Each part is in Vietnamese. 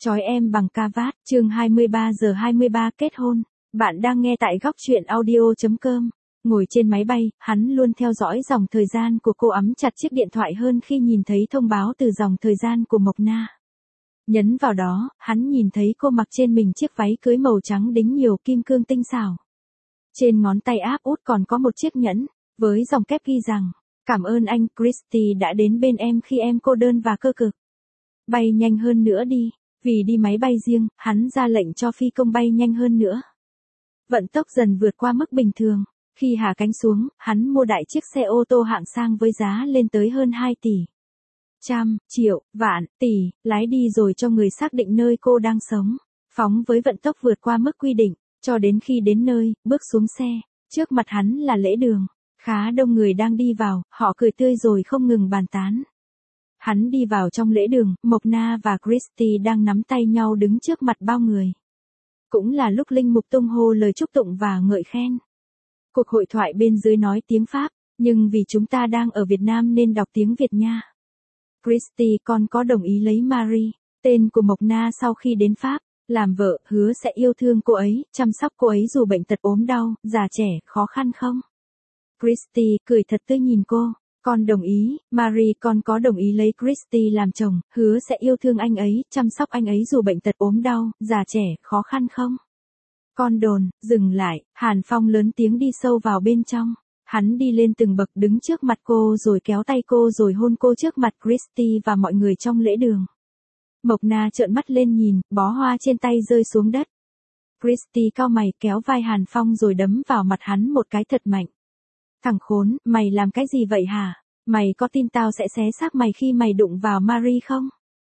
Trói em bằng ca vát, chương 23:23 kết hôn. Bạn đang nghe tại góc truyện audio.com. Ngồi trên máy bay, hắn luôn theo dõi dòng thời gian của cô, ấm chặt chiếc điện thoại hơn khi nhìn thấy thông báo từ dòng thời gian của Mộc Na. Nhấn vào đó, hắn nhìn thấy cô mặc trên mình chiếc váy cưới màu trắng đính nhiều kim cương tinh xảo. Trên ngón tay áp út còn có một chiếc nhẫn, với dòng kép ghi rằng, cảm ơn anh Christy đã đến bên em khi em cô đơn và cơ cực. Bay nhanh hơn nữa đi. Vì đi máy bay riêng, hắn ra lệnh cho phi công bay nhanh hơn nữa. Vận tốc dần vượt qua mức bình thường. Khi hạ cánh xuống, hắn mua đại chiếc xe ô tô hạng sang với giá lên tới hơn 2 tỷ. Trăm, triệu, vạn, tỷ, lái đi rồi cho người xác định nơi cô đang sống. Phóng với vận tốc vượt qua mức quy định, cho đến khi đến nơi, bước xuống xe. Trước mặt hắn là lễ đường. Khá đông người đang đi vào, họ cười tươi rồi không ngừng bàn tán. Hắn đi vào trong lễ đường, Mộc Na và Christy đang nắm tay nhau đứng trước mặt bao người. Cũng là lúc linh mục tung hô lời chúc tụng và ngợi khen. Cuộc hội thoại bên dưới nói tiếng Pháp, nhưng vì chúng ta đang ở Việt Nam nên đọc tiếng Việt nha. Christy, con có đồng ý lấy Marie, tên của Mộc Na sau khi đến Pháp, làm vợ, hứa sẽ yêu thương cô ấy, chăm sóc cô ấy dù bệnh tật ốm đau, già trẻ, khó khăn không? Christy cười thật tươi nhìn cô. Con đồng ý, Marie, con có đồng ý lấy Christy làm chồng, hứa sẽ yêu thương anh ấy, chăm sóc anh ấy dù bệnh tật ốm đau, già trẻ, khó khăn không? Con đồn, dừng lại, Hàn Phong lớn tiếng đi sâu vào bên trong. Hắn đi lên từng bậc đứng trước mặt cô rồi kéo tay cô rồi hôn cô trước mặt Christy và mọi người trong lễ đường. Mộc Na trợn mắt lên nhìn, bó hoa trên tay rơi xuống đất. Christy cau mày kéo vai Hàn Phong rồi đấm vào mặt hắn một cái thật mạnh. Thằng khốn, mày làm cái gì vậy hả? Mày có tin tao sẽ xé xác mày khi mày đụng vào Marie không?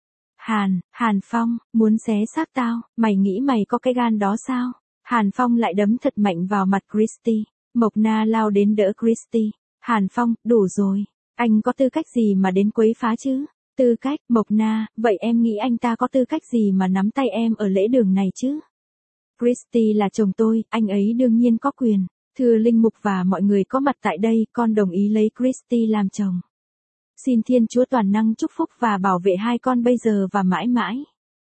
Hàn Phong, muốn xé xác tao, mày nghĩ mày có cái gan đó sao? Hàn Phong lại đấm thật mạnh vào mặt Christy. Mộc Na lao đến đỡ Christy. Hàn Phong, đủ rồi. Anh có tư cách gì mà đến quấy phá chứ? Tư cách, Mộc Na, vậy em nghĩ anh ta có tư cách gì mà nắm tay em ở lễ đường này chứ? Christy là chồng tôi, anh ấy đương nhiên có quyền. Thưa linh mục và mọi người có mặt tại đây, con đồng ý lấy Christy làm chồng. Xin Thiên Chúa toàn năng chúc phúc và bảo vệ hai con bây giờ và mãi mãi.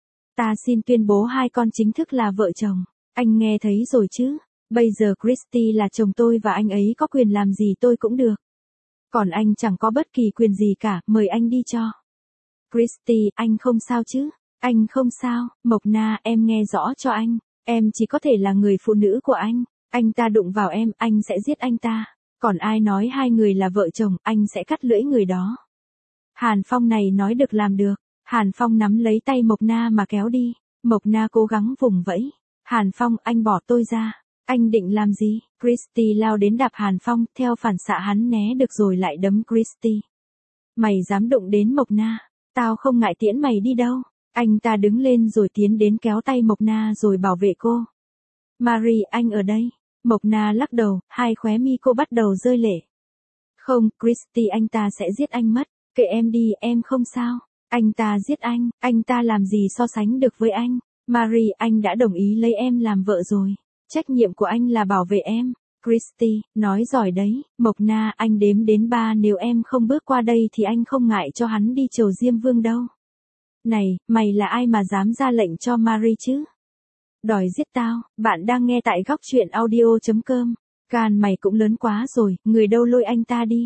Ta xin tuyên bố hai con chính thức là vợ chồng. Anh nghe thấy rồi chứ? Bây giờ Christy là chồng tôi và anh ấy có quyền làm gì tôi cũng được. Còn anh chẳng có bất kỳ quyền gì cả, mời anh đi cho. Christy, anh không sao chứ? Anh không sao, Mộc Na, em nghe rõ cho anh. Em chỉ có thể là người phụ nữ của anh. Anh ta đụng vào em, anh sẽ giết anh ta. Còn ai nói hai người là vợ chồng, anh sẽ cắt lưỡi người đó. Hàn Phong này nói được làm được. Hàn Phong nắm lấy tay Mộc Na mà kéo đi. Mộc Na cố gắng vùng vẫy. Hàn Phong, anh bỏ tôi ra. Anh định làm gì? Christy lao đến đạp Hàn Phong, theo phản xạ hắn né được rồi lại đấm Christy. Mày dám đụng đến Mộc Na? Tao không ngại tiễn mày đi đâu. Anh ta đứng lên rồi tiến đến kéo tay Mộc Na rồi bảo vệ cô. Marie, anh ở đây. Mộc Na lắc đầu, hai khóe mi cô bắt đầu rơi lệ. Không, Christy, anh ta sẽ giết anh mất. Kệ em đi, em không sao. Anh ta giết anh ta làm gì so sánh được với anh. Marie, anh đã đồng ý lấy em làm vợ rồi. Trách nhiệm của anh là bảo vệ em. Christy, nói giỏi đấy. Mộc Na, anh đếm đến 3, nếu em không bước qua đây thì anh không ngại cho hắn đi chầu Diêm Vương đâu. Này, mày là ai mà dám ra lệnh cho Marie chứ? Đòi giết tao, bạn đang nghe tại góc truyện audio.com. Gan mày cũng lớn quá rồi, người đâu lôi anh ta đi.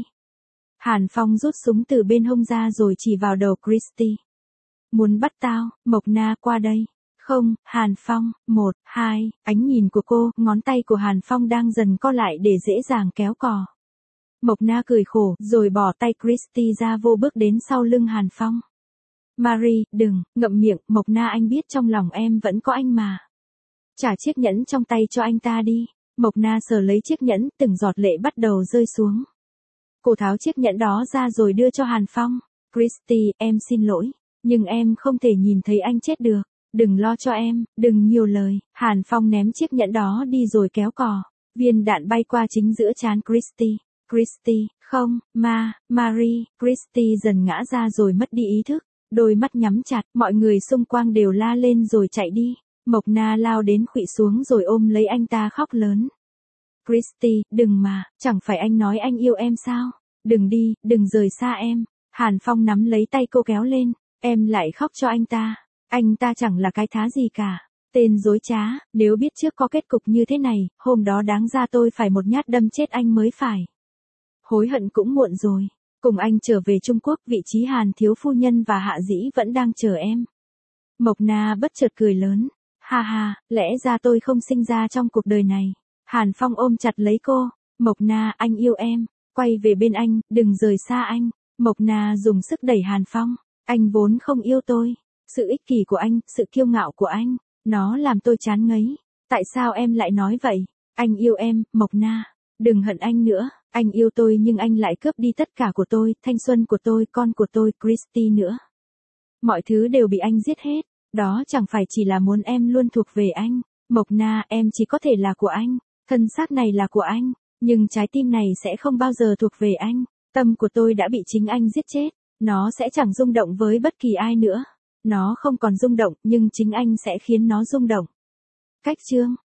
Hàn Phong rút súng từ bên hông ra rồi chỉ vào đầu Christy. Muốn bắt tao, Mộc Na qua đây. Không, Hàn Phong, 1, 2, ánh nhìn của cô, ngón tay của Hàn Phong đang dần co lại để dễ dàng kéo cò. Mộc Na cười khổ, rồi bỏ tay Christy ra vô bước đến sau lưng Hàn Phong. Marie, đừng, ngậm miệng, Mộc Na, anh biết trong lòng em vẫn có anh mà. Trả chiếc nhẫn trong tay cho anh ta đi. Mộc Na sờ lấy chiếc nhẫn, từng giọt lệ bắt đầu rơi xuống. Cô tháo chiếc nhẫn đó ra rồi đưa cho Hàn Phong. Christy, em xin lỗi, nhưng em không thể nhìn thấy anh chết được. Đừng lo cho em, đừng nhiều lời. Hàn Phong ném chiếc nhẫn đó đi rồi kéo cò. Viên đạn bay qua chính giữa trán Christy. Christy, không, Marie. Christy dần ngã ra rồi mất đi ý thức. Đôi mắt nhắm chặt, mọi người xung quanh đều la lên rồi chạy đi. Mộc Na lao đến khuỵu xuống rồi ôm lấy anh ta khóc lớn. Christy, đừng mà, chẳng phải anh nói anh yêu em sao? Đừng đi, đừng rời xa em. Hàn Phong nắm lấy tay cô kéo lên. Em lại khóc cho anh ta. Anh ta chẳng là cái thá gì cả. Tên dối trá, nếu biết trước có kết cục như thế này, hôm đó đáng ra tôi phải một nhát đâm chết anh mới phải. Hối hận cũng muộn rồi. Cùng anh trở về Trung Quốc, vị trí Hàn thiếu phu nhân và Hạ Dĩ vẫn đang chờ em. Mộc Na bất chợt cười lớn. Ha ha, lẽ ra tôi không sinh ra trong cuộc đời này. Hàn Phong ôm chặt lấy cô. Mộc Na, anh yêu em. Quay về bên anh, đừng rời xa anh. Mộc Na dùng sức đẩy Hàn Phong. Anh vốn không yêu tôi. Sự ích kỷ của anh, sự kiêu ngạo của anh, nó làm tôi chán ngấy. Tại sao em lại nói vậy? Anh yêu em, Mộc Na. Đừng hận anh nữa. Anh yêu tôi nhưng anh lại cướp đi tất cả của tôi, thanh xuân của tôi, con của tôi, Christy nữa. Mọi thứ đều bị anh giết hết. Đó chẳng phải chỉ là muốn em luôn thuộc về anh. Mộc Na, em chỉ có thể là của anh. Thân xác này là của anh. Nhưng trái tim này sẽ không bao giờ thuộc về anh. Tâm của tôi đã bị chính anh giết chết. Nó sẽ chẳng rung động với bất kỳ ai nữa. Nó không còn rung động, nhưng chính anh sẽ khiến nó rung động. Cách chương